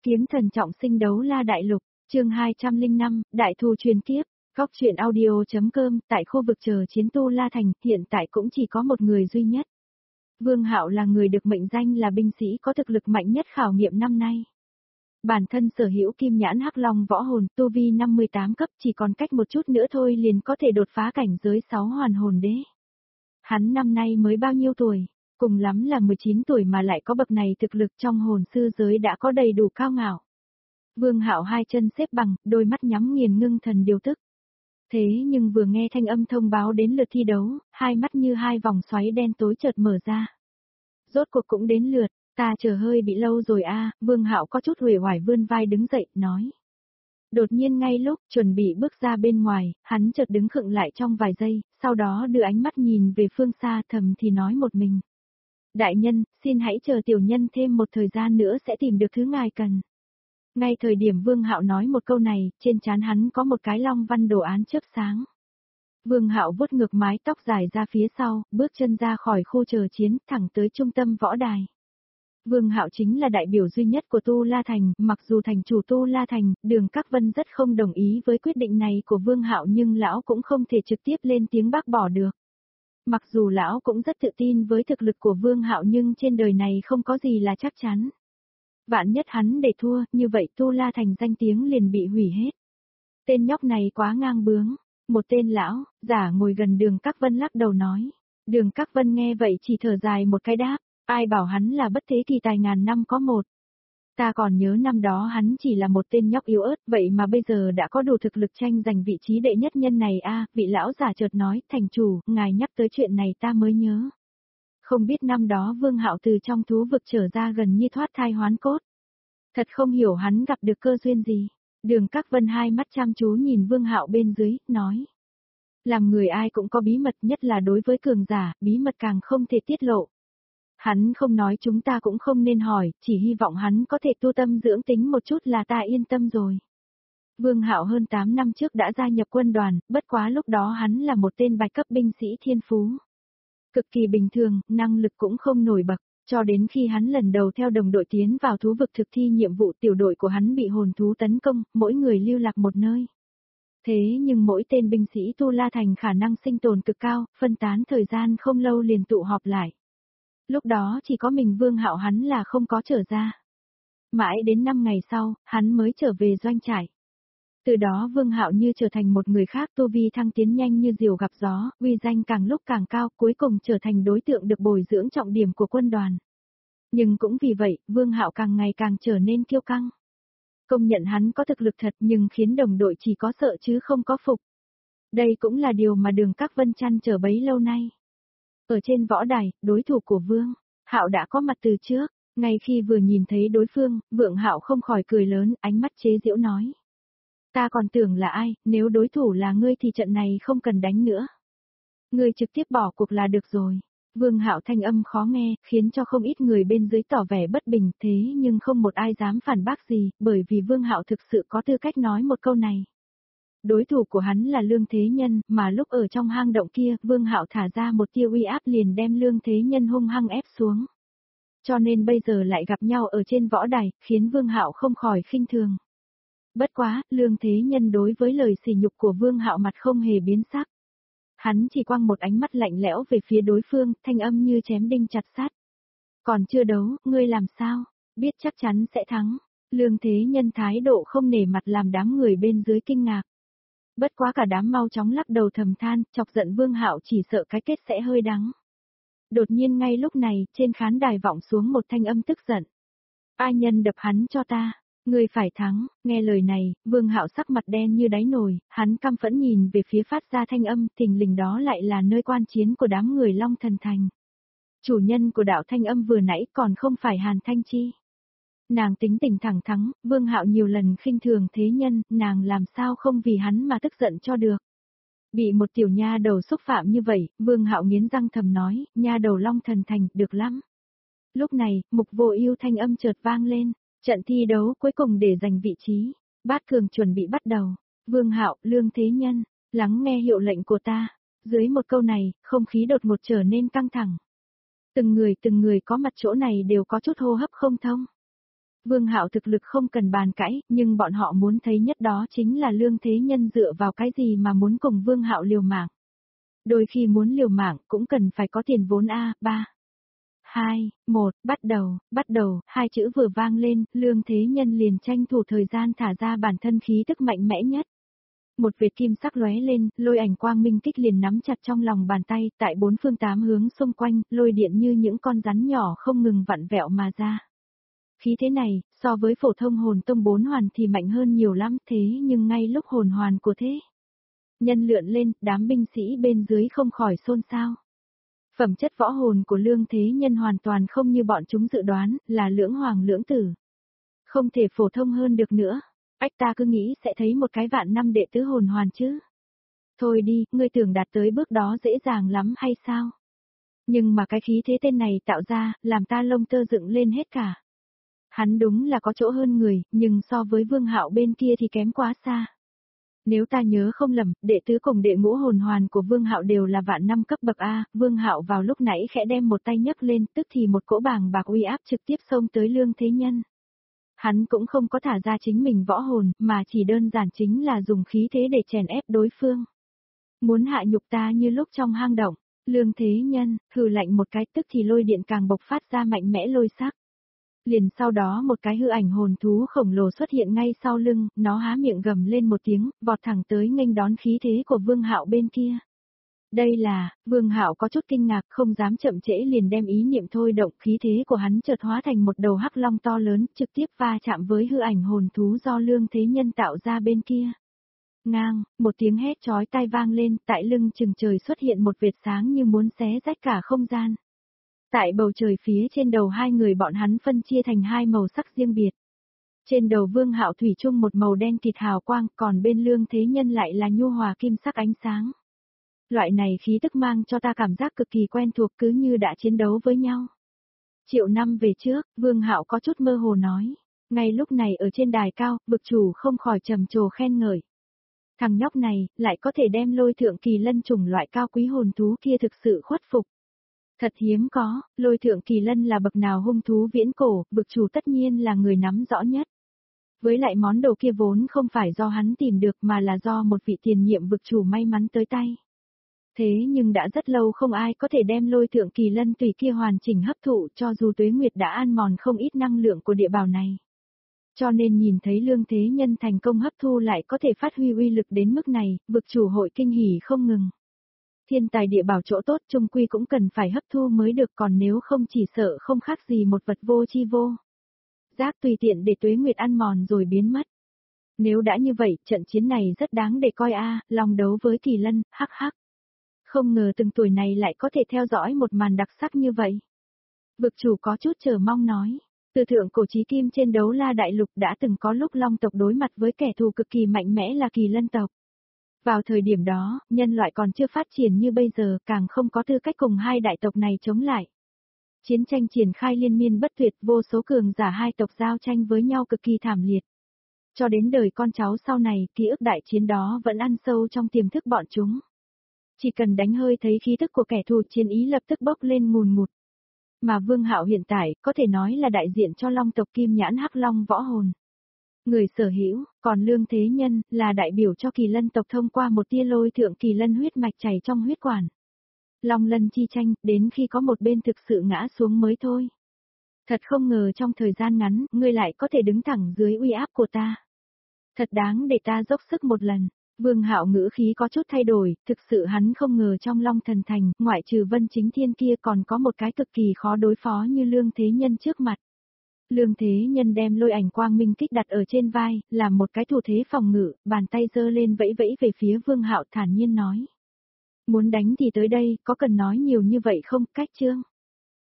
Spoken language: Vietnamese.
Kiếm thần trọng sinh đấu la đại lục, chương 205, đại thù truyền kiếp, góc truyện audio.com, tại khu vực chờ chiến Tu La Thành, hiện tại cũng chỉ có một người duy nhất. Vương Hạo là người được mệnh danh là binh sĩ có thực lực mạnh nhất khảo nghiệm năm nay. Bản thân sở hữu kim nhãn hắc long võ hồn, tu vi 58 cấp, chỉ còn cách một chút nữa thôi liền có thể đột phá cảnh giới 6 hoàn hồn đế. Hắn năm nay mới bao nhiêu tuổi? Cùng lắm là 19 tuổi mà lại có bậc này thực lực trong hồn sư giới đã có đầy đủ cao ngạo. Vương Hạo hai chân xếp bằng, đôi mắt nhắm nghiền ngưng thần điều tức. Thế nhưng vừa nghe thanh âm thông báo đến lượt thi đấu, hai mắt như hai vòng xoáy đen tối chợt mở ra. Rốt cuộc cũng đến lượt, ta chờ hơi bị lâu rồi a. Vương Hạo có chút uể oải vươn vai đứng dậy, nói. Đột nhiên ngay lúc chuẩn bị bước ra bên ngoài, hắn chợt đứng khựng lại trong vài giây, sau đó đưa ánh mắt nhìn về phương xa thầm thì nói một mình. Đại nhân, xin hãy chờ tiểu nhân thêm một thời gian nữa sẽ tìm được thứ ngài cần. Ngay thời điểm Vương Hạo nói một câu này, trên trán hắn có một cái long văn đồ án chớp sáng. Vương Hạo vuốt ngược mái tóc dài ra phía sau, bước chân ra khỏi khu chờ chiến, thẳng tới trung tâm võ đài. Vương Hạo chính là đại biểu duy nhất của Tu La Thành, mặc dù thành chủ Tu La Thành, Đường Các Vân rất không đồng ý với quyết định này của Vương Hạo nhưng lão cũng không thể trực tiếp lên tiếng bác bỏ được. Mặc dù lão cũng rất tự tin với thực lực của Vương Hạo nhưng trên đời này không có gì là chắc chắn. Vạn nhất hắn để thua, như vậy Tu La Thành danh tiếng liền bị hủy hết. Tên nhóc này quá ngang bướng. Một tên lão, giả ngồi gần Đường Các Vân lắc đầu nói. Đường Các Vân nghe vậy chỉ thở dài một cái đáp, ai bảo hắn là bất thế kỳ tài ngàn năm có một. Ta còn nhớ năm đó hắn chỉ là một tên nhóc yếu ớt, vậy mà bây giờ đã có đủ thực lực tranh giành vị trí đệ nhất nhân này a. Vị lão giả chợt nói, thành chủ, ngài nhắc tới chuyện này ta mới nhớ. Không biết năm đó Vương Hạo từ trong thú vực trở ra gần như thoát thai hoán cốt. Thật không hiểu hắn gặp được cơ duyên gì. Đường Các Vân hai mắt chăm chú nhìn Vương Hạo bên dưới, nói. Làm người ai cũng có bí mật, nhất là đối với cường giả, bí mật càng không thể tiết lộ. Hắn không nói chúng ta cũng không nên hỏi, chỉ hy vọng hắn có thể tu tâm dưỡng tính một chút là ta yên tâm rồi. Vương Hạo hơn 8 năm trước đã gia nhập quân đoàn, bất quá lúc đó hắn là một tên bạch cấp binh sĩ thiên phú. Cực kỳ bình thường, năng lực cũng không nổi bật, cho đến khi hắn lần đầu theo đồng đội tiến vào thú vực thực thi nhiệm vụ tiểu đội của hắn bị hồn thú tấn công, mỗi người lưu lạc một nơi. Thế nhưng mỗi tên binh sĩ Tu La Thành khả năng sinh tồn cực cao, phân tán thời gian không lâu liền tụ họp lại. Lúc đó chỉ có mình Vương Hạo hắn là không có trở ra. Mãi đến 5 ngày sau, hắn mới trở về doanh trại. Từ đó Vương Hạo như trở thành một người khác, tu vi thăng tiến nhanh như diều gặp gió, uy danh càng lúc càng cao, cuối cùng trở thành đối tượng được bồi dưỡng trọng điểm của quân đoàn. Nhưng cũng vì vậy, Vương Hạo càng ngày càng trở nên kiêu căng. Công nhận hắn có thực lực thật nhưng khiến đồng đội chỉ có sợ chứ không có phục. Đây cũng là điều mà Đường Các Vân trăn trở bấy lâu nay. Ở trên võ đài, đối thủ của Vương Hạo đã có mặt từ trước, ngay khi vừa nhìn thấy đối phương, Vương Hạo không khỏi cười lớn, ánh mắt chế giễu nói. Ta còn tưởng là ai, nếu đối thủ là ngươi thì trận này không cần đánh nữa. Ngươi trực tiếp bỏ cuộc là được rồi. Vương Hạo thanh âm khó nghe, khiến cho không ít người bên dưới tỏ vẻ bất bình, thế nhưng không một ai dám phản bác gì, bởi vì Vương Hạo thực sự có tư cách nói một câu này. Đối thủ của hắn là Lương Thế Nhân, mà lúc ở trong hang động kia, Vương Hạo thả ra một tia uy áp liền đem Lương Thế Nhân hung hăng ép xuống. Cho nên bây giờ lại gặp nhau ở trên võ đài, khiến Vương Hạo không khỏi khinh thường. Bất quá, Lương Thế Nhân đối với lời sỉ nhục của Vương Hạo mặt không hề biến sắc. Hắn chỉ quăng một ánh mắt lạnh lẽo về phía đối phương, thanh âm như chém đinh chặt sắt. Còn chưa đấu, ngươi làm sao? Biết chắc chắn sẽ thắng. Lương Thế Nhân thái độ không nể mặt làm đám người bên dưới kinh ngạc. Bất quá cả đám mau chóng lắc đầu thầm than, chọc giận Vương Hạo chỉ sợ cái kết sẽ hơi đắng. Đột nhiên ngay lúc này, trên khán đài vọng xuống một thanh âm tức giận. Ai nhân đập hắn cho ta? Ngươi phải thắng. Nghe lời này, Vương Hạo sắc mặt đen như đáy nồi, hắn căm phẫn nhìn về phía phát ra thanh âm, thình lình đó lại là nơi quan chiến của đám người Long Thần Thành. Chủ nhân của đạo thanh âm vừa nãy còn không phải Hàn Thanh Chi. Nàng tính tình thẳng thắn, Vương Hạo nhiều lần khinh thường Thế Nhân, nàng làm sao không vì hắn mà tức giận cho được. Bị một tiểu nha đầu xúc phạm như vậy, Vương Hạo nghiến răng thầm nói, nha đầu Long Thần Thành, được lắm. Lúc này, Mục Vô Ưu thanh âm chợt vang lên. Trận thi đấu cuối cùng để giành vị trí, bát cường chuẩn bị bắt đầu. Vương Hạo, Lương Thế Nhân, lắng nghe hiệu lệnh của ta. Dưới một câu này, không khí đột ngột trở nên căng thẳng. Từng người có mặt chỗ này đều có chút hô hấp không thông. Vương Hạo thực lực không cần bàn cãi, nhưng bọn họ muốn thấy nhất đó chính là Lương Thế Nhân dựa vào cái gì mà muốn cùng Vương Hạo liều mạng. Đôi khi muốn liều mạng cũng cần phải có tiền vốn a. 3, 2, 1, bắt đầu, hai chữ vừa vang lên, Lương Thế Nhân liền tranh thủ thời gian thả ra bản thân khí tức mạnh mẽ nhất. Một vệt kim sắc lóe lên, lôi ảnh quang minh kích liền nắm chặt trong lòng bàn tay, tại bốn phương tám hướng xung quanh, lôi điện như những con rắn nhỏ không ngừng vặn vẹo mà ra. Khí thế này, so với phổ thông hồn tông 4 hoàn thì mạnh hơn nhiều lắm, thế nhưng ngay lúc hồn hoàn của thế nhân lượn lên, đám binh sĩ bên dưới không khỏi xôn xao. Phẩm chất võ hồn của Lương Thế Nhân hoàn toàn không như bọn chúng dự đoán, là lưỡng hoàng lưỡng tử. Không thể phổ thông hơn được nữa. Ách ta cứ nghĩ sẽ thấy một cái vạn năm đệ tứ hồn hoàn chứ. Thôi đi, ngươi tưởng đạt tới bước đó dễ dàng lắm hay sao? Nhưng mà cái khí thế tên này tạo ra, làm ta lông tơ dựng lên hết cả. Hắn đúng là có chỗ hơn người, nhưng so với Vương Hạo bên kia thì kém quá xa. Nếu ta nhớ không lầm, đệ tứ cùng đệ ngũ hồn hoàn của Vương Hạo đều là vạn năm cấp bậc A, Vương Hạo vào lúc nãy khẽ đem một tay nhấc lên, tức thì một cỗ bàng bạc uy áp trực tiếp xông tới Lương Thế Nhân. Hắn cũng không có thả ra chính mình võ hồn, mà chỉ đơn giản chính là dùng khí thế để chèn ép đối phương. Muốn hạ nhục ta như lúc trong hang động, Lương Thế Nhân, hừ lạnh một cái tức thì lôi điện càng bộc phát ra mạnh mẽ lôi sắc. Liền sau đó một cái hư ảnh hồn thú khổng lồ xuất hiện ngay sau lưng, nó há miệng gầm lên một tiếng, vọt thẳng tới nghênh đón khí thế của Vương Hạo bên kia. Đây là, Vương Hạo có chút kinh ngạc, không dám chậm trễ liền đem ý niệm thôi động, khí thế của hắn chợt hóa thành một đầu hắc long to lớn, trực tiếp va chạm với hư ảnh hồn thú do Lương Thế Nhân tạo ra bên kia. Ngang, một tiếng hét chói tai vang lên, tại lưng chừng trời xuất hiện một vệt sáng như muốn xé rách cả không gian. Tại bầu trời phía trên đầu hai người bọn hắn phân chia thành hai màu sắc riêng biệt. Trên đầu Vương Hạo thủy chung một màu đen kịt hào quang, còn bên Lương Thế Nhân lại là nhu hòa kim sắc ánh sáng. Loại này khí tức mang cho ta cảm giác cực kỳ quen thuộc, cứ như đã chiến đấu với nhau. Triệu năm về trước, Vương Hạo có chút mơ hồ nói. Ngay lúc này ở trên đài cao, bực chủ không khỏi trầm trồ khen ngợi. Thằng nhóc này, lại có thể đem lôi thượng kỳ lân chủng loại cao quý hồn thú kia thực sự khuất phục. Thật hiếm có, lôi thượng kỳ lân là bậc nào hung thú viễn cổ, bực chủ tất nhiên là người nắm rõ nhất. Với lại món đồ kia vốn không phải do hắn tìm được mà là do một vị tiền nhiệm bực chủ may mắn tới tay. Thế nhưng đã rất lâu không ai có thể đem lôi thượng kỳ lân tùy kia hoàn chỉnh hấp thụ, cho dù tuế nguyệt đã ăn mòn không ít năng lượng của địa bào này. Cho nên nhìn thấy Lương Thế Nhân thành công hấp thu lại có thể phát huy uy lực đến mức này, bực chủ hội kinh hỉ không ngừng. Thiên tài địa bảo chỗ tốt chung quy cũng cần phải hấp thu mới được, còn nếu không chỉ sợ không khác gì một vật vô chi vô giác tùy tiện để tuế nguyệt ăn mòn rồi biến mất. Nếu đã như vậy, trận chiến này rất đáng để coi a, lòng đấu với kỳ lân, hắc hắc. Không ngờ từng tuổi này lại có thể theo dõi một màn đặc sắc như vậy. Vực chủ có chút chờ mong nói, từ thượng cổ chí kim trên đấu la đại lục đã từng có lúc long tộc đối mặt với kẻ thù cực kỳ mạnh mẽ là kỳ lân tộc. Vào thời điểm đó, nhân loại còn chưa phát triển như bây giờ, càng không có tư cách cùng hai đại tộc này chống lại. Chiến tranh triển khai liên miên bất tuyệt, vô số cường giả hai tộc giao tranh với nhau cực kỳ thảm liệt. Cho đến đời con cháu sau này, ký ức đại chiến đó vẫn ăn sâu trong tiềm thức bọn chúng. Chỉ cần đánh hơi thấy khí thức của kẻ thù, chiến ý lập tức bốc lên ngùn ngụt. Mà Vương Hạo hiện tại, có thể nói là đại diện cho long tộc kim nhãn hắc long võ hồn. Người sở hữu, còn Lương Thế Nhân, là đại biểu cho kỳ lân tộc thông qua một tia lôi thượng kỳ lân huyết mạch chảy trong huyết quản. Long lân chi tranh, đến khi có một bên thực sự ngã xuống mới thôi. Thật không ngờ trong thời gian ngắn, ngươi lại có thể đứng thẳng dưới uy áp của ta. Thật đáng để ta dốc sức một lần. Vương Hạo ngữ khí có chút thay đổi, thực sự hắn không ngờ trong Long Thần Thành, ngoại trừ Vân Chính Thiên kia còn có một cái cực kỳ khó đối phó như Lương Thế Nhân trước mặt. Lương Thế Nhân đem lôi ảnh quang minh kích đặt ở trên vai, làm một cái thủ thế phòng ngự, bàn tay giơ lên vẫy vẫy về phía Vương Hạo thản nhiên nói. Muốn đánh thì tới đây, có cần nói nhiều như vậy không, cách chương.